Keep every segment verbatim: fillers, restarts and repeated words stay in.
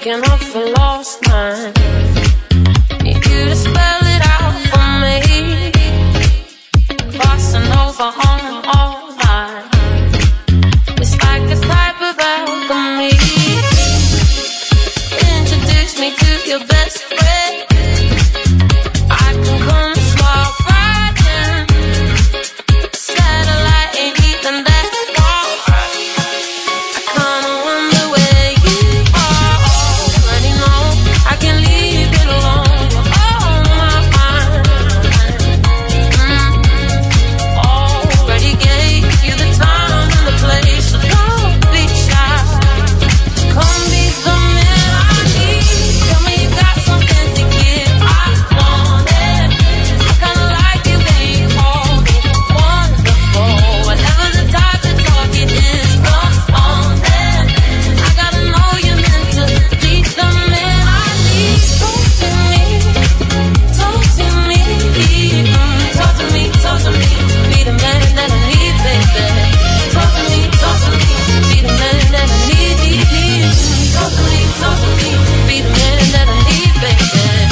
thinking of a lost mind. Need you to spell it out for me. Crossing over on all lines. It's like a type of alchemy. Introduce me to your best friend. I can come swap right in. Satellite ain't even that far. I kinda wonder where you are. Already know I can leave it alone. You're on my mind. Mm. Already gave you the time and the place, so don't be shy. Come be the man I need. Tell me you got something to give. I want it. I kinda like it when you hold me. Wonderful. Whatever the type of talk it is, come on then. I gotta know you're meant to be the man I need. Talk to me, talk to me, mm, talk to me, talk to me. Be the man that I need, baby. Talk to me, talk to me. Be the man that I need, need, need. Talk to me, talk to me. Be the man that I need, baby.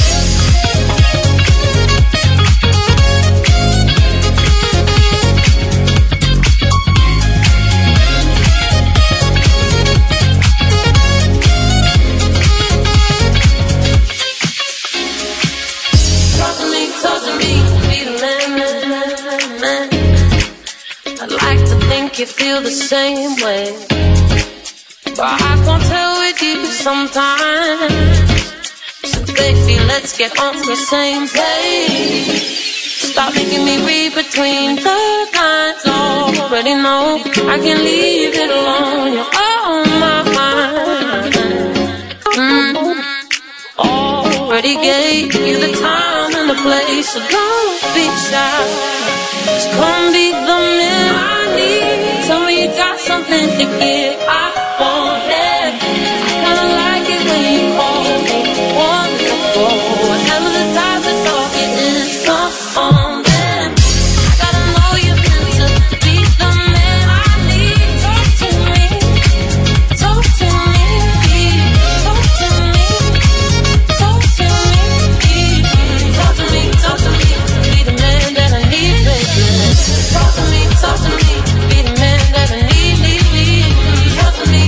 Talk to me, talk to me, be the man, man, man, man. I'd like to think you feel the same way, but I can't tell with you sometimes. So baby, let's get on the same page. Stop making me read between the lines. Already know I can leave it alone. You're on my mind. Mm. Already gave you the time and the place, so don't be shy. Just come be the man I need. Tell me you got something to give. I want it. I kinda like it when you call me wonderful. Whatever the type of talk it is, come on then. I gotta know you're meant to be the man I need. Talk to me, talk to me, talk to me. Talk to me, talk to me, talk to me. Be the man that I need, baby. Talk to me, talk to me. Be the man that I need, need, need. Talk to me,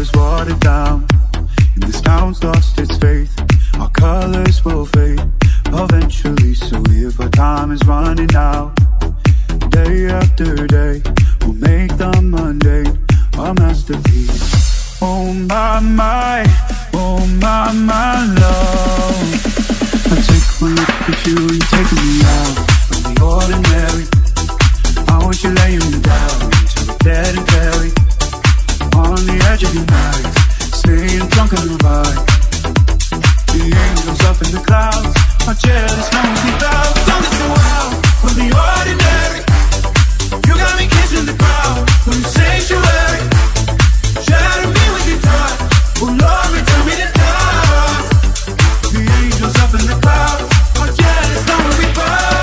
is watered down, and this town's lost its faith. Our colors will fade eventually, so if our time is running out, day after day, we'll make the mundane a masterpiece. Oh my, my, oh my, my love, I take one look at you and you're taking me out of the ordinary. I want you laying me down till we're dead and buried, on the edge of your night, staying drunk on the vibe. The angels up in the clouds are jealous, no one's without. Don't miss a while from the ordinary. You got me kissing the ground from the sanctuary. Shatter me with your touch, oh Lord, return me to dust. The angels up in the clouds are jealous, no one without.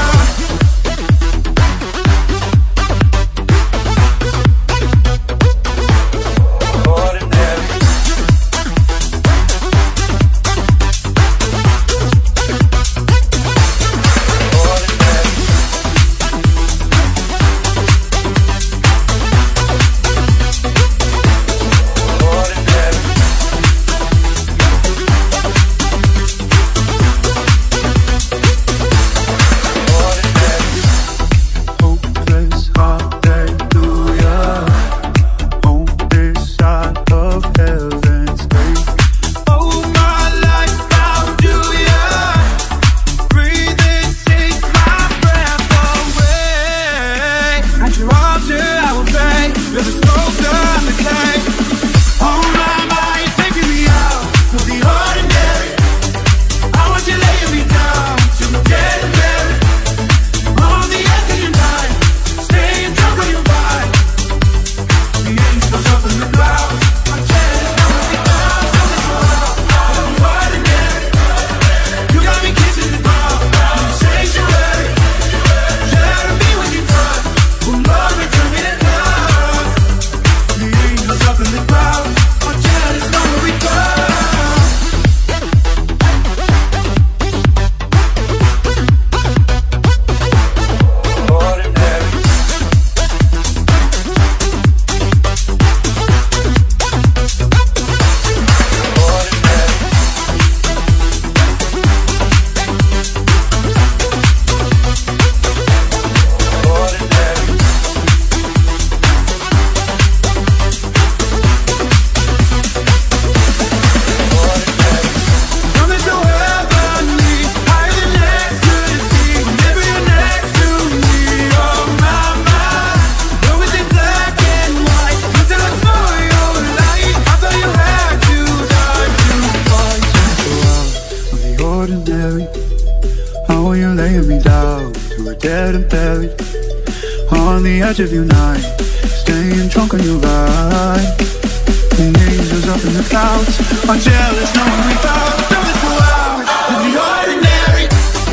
Of your night, staying drunk on your ride. The angels up in the clouds are jealous, no one without. So it's a wild of the ordinary.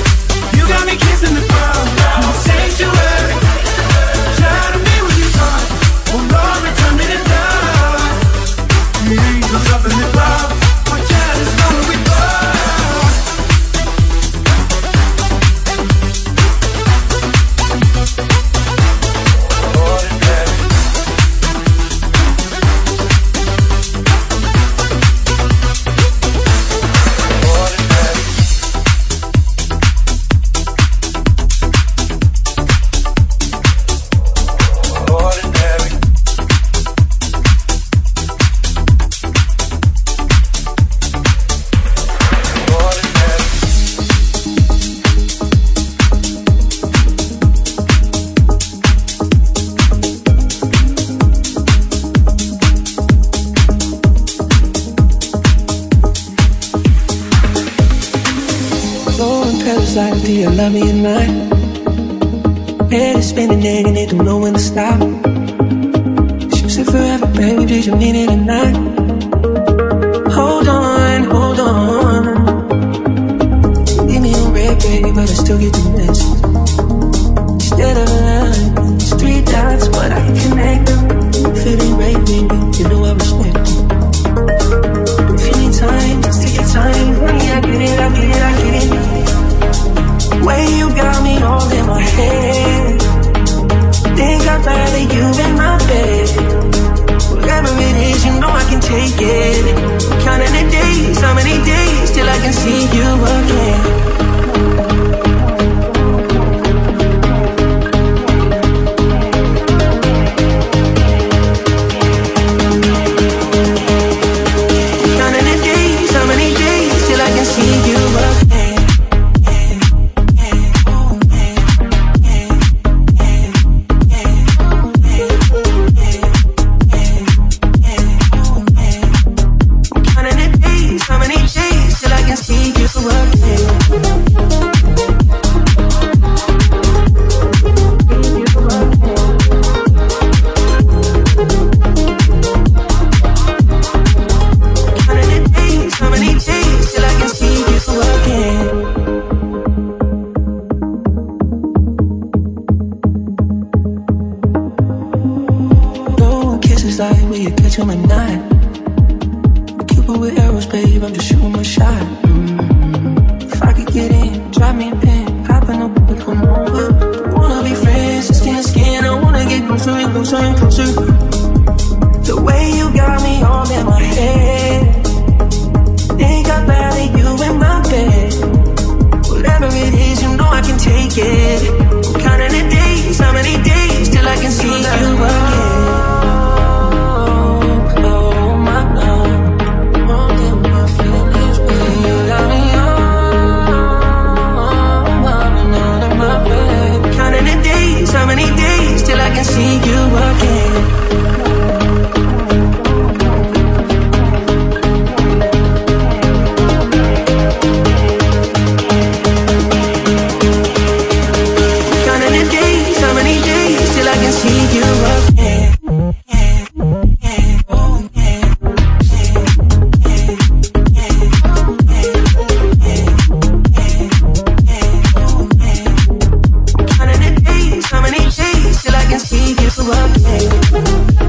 You got me kissing the ground in the sanctuary. Shadow me with your touch, oh Lord, return me to dust. The angels up in the clouds are jealous, no one without. Do you love me at night? Head is spinning and it don't know when to stop. You said forever, baby, did you mean it or not? Hold on, hold on. Leave me on red, baby, but I still get the message. Instead of lines, three dots, but I can connect them. If it ain't right, baby, you know I respect you. If you need time, just take your time. Honey, I get it, I get it, I get it. Way you got me all in my head. Think I'd rather you in my bed. Whatever it is, you know I can take days like will you catch him at night? Cupid with arrows, babe, I'm just shooting my shot. Mm-hmm. If I could get in, drop me a pin, hop in the whip, come over. I wanna be friends, skin to skin, I wanna get closer and closer and closer. The way you got me all in my head, think I'd rather you in my bed. Whatever it is, you know I can take it. I'm counting the days, how many days till I can see you again. Oh my love, more than my feelings, baby. You got me on, on and on my bed. Counting the days, how many days till I can see you again. How many days, how many days till I can see you again?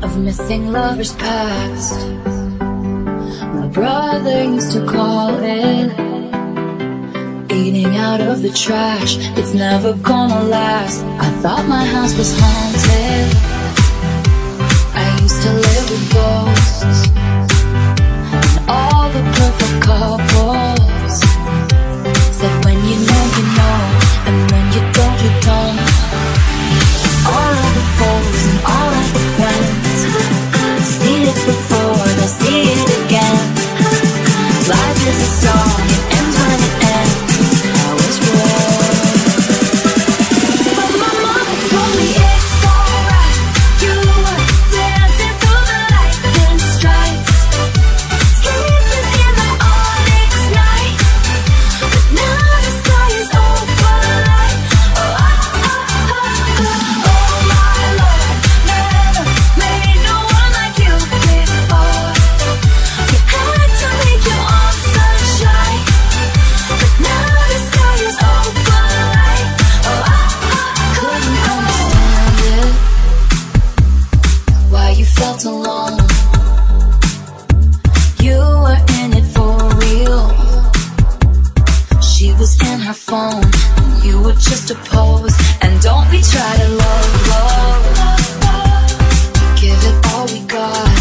of missing lovers past. My brother used to call it eating out of the trash. It's never gonna last. I thought my house was haunted. I used to live with ghosts and all the perfect couples said when you know you know, and when you don't you don't. All of the foes and all of the friends, seen it before, they'll see it again. Life is a song, it ends when it ends. I was wrong, but my mama told me it's alright. You were dancing through the lightning strikes, sleepless in the onyx night, but now the sky is overlight. Oh, oh, oh, oh, oh, oh my Lord, never made no one like you before. You had to make your own sunshine, but now the sky is overlight. Oh, oh, oh, couldn't understand it, why you felt alone. You were in it for real. She was in her phone, and you were just a pose. And don't we try to love, love, give it all we got.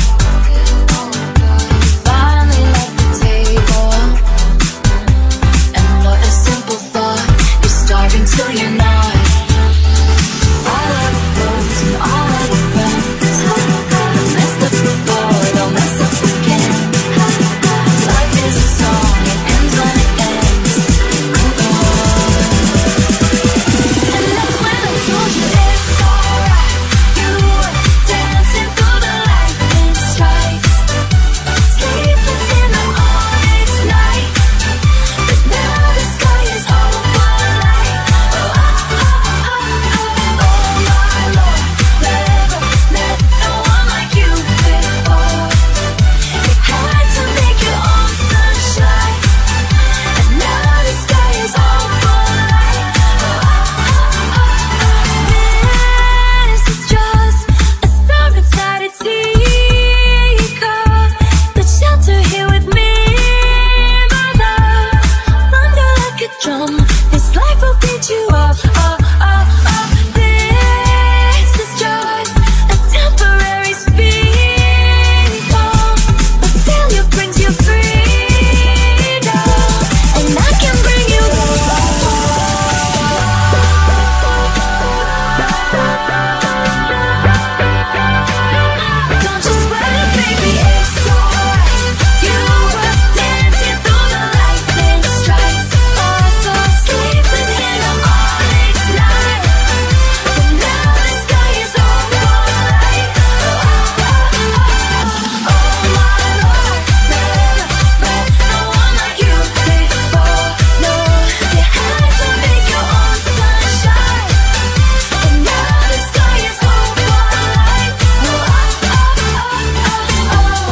Finally left the table, and what a simple thought. You're starving till you're not. All of the foes and all of the friends, they messed up before, they'll mess up again. Life is a song, it ends when it ends. Move on. And that's when I told you it's alright. You were dancing through the lightning strikes, sleepless in the onyx night, but now the sky is overlight. Oh, oh, oh, oh, oh, oh my Lord, never met no one like you before. You had to make your own sunshine, and now the sky is overlight. Oh, oh, oh, oh, oh. This is just a storm inside its ego. The shelter here with me, my love. Thunder like a drum, this life will beat you up. Oh, oh, oh. This is just a temporary speed bump, but failure brings you freedom, and I can bring you Don't you sweat it, baby, it's alright. You were dancing through the lightning strikes, oh, so sleepless in the onyx night, but now the sky is overlight. Oh, oh, oh, oh my Lord, never met no one like you before. No, you had to make your own sunshine, and now the sky is overlight. Oh, oh, oh, oh, oh, oh.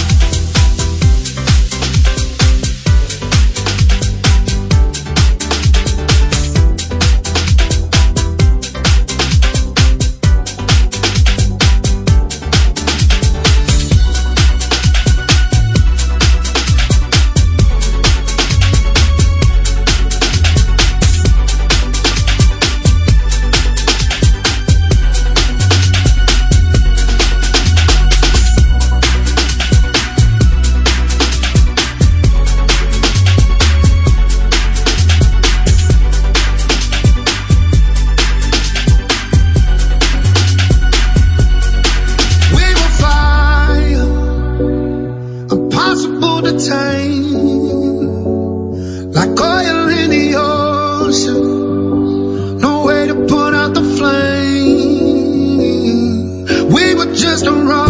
We were fire, impossible to tame, like oil in the ocean, no way to put out the flame. We were just a